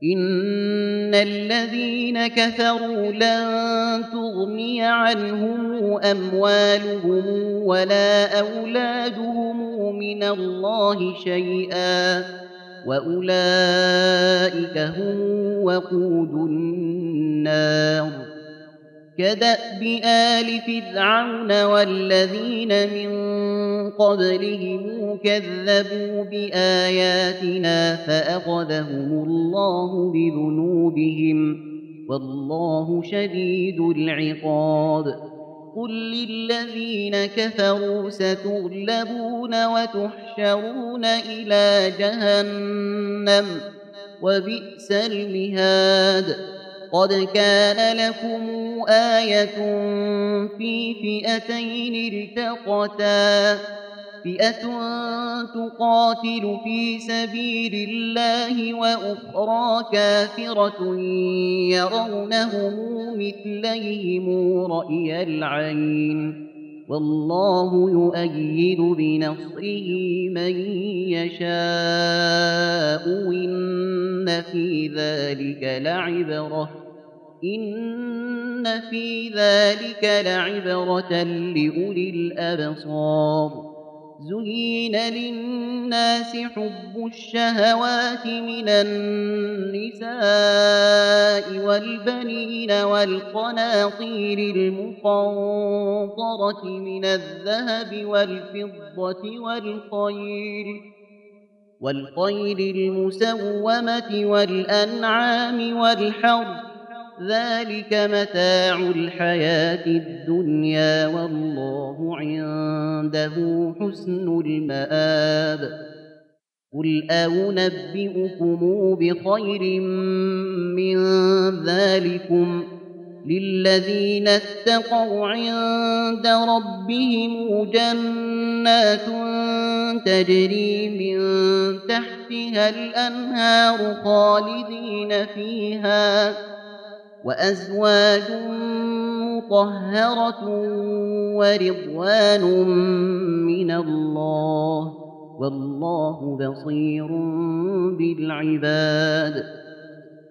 إن الذين كفروا لن تغني عنهم أموالهم ولا أولادهم من الله شيئا وأولئك هم وقود النار كدأب آل فرعون والذين من قبلهم كذبوا بآياتنا فأخذهم الله بذنوبهم والله شديد العقاب قل للذين كفروا ستغلبون وتحشرون إلى جهنم وبئس المهاد قد كان لكم آية في فئتين التقتا فئة تقاتل في سبيل الله وأخرى كافرة يرونهم مثليهم رأي العين والله يؤيد بنصره من يشاء إن في ذلك لعبرة لأولي الأبصار زين للناس حب الشهوات من النساء والبنين والقناطير المقنطرة من الذهب والفضة والخيل المسومة والأنعام والحرث ذلك متاع الحياة الدنيا والله عنده حسن المآب قل أنبئكم بخير من ذلكم للذين اتقوا عند ربهم جنات تجري من تحتها الأنهار خالدين فيها وأزواج مطهرة ورضوان من الله والله بصير بالعباد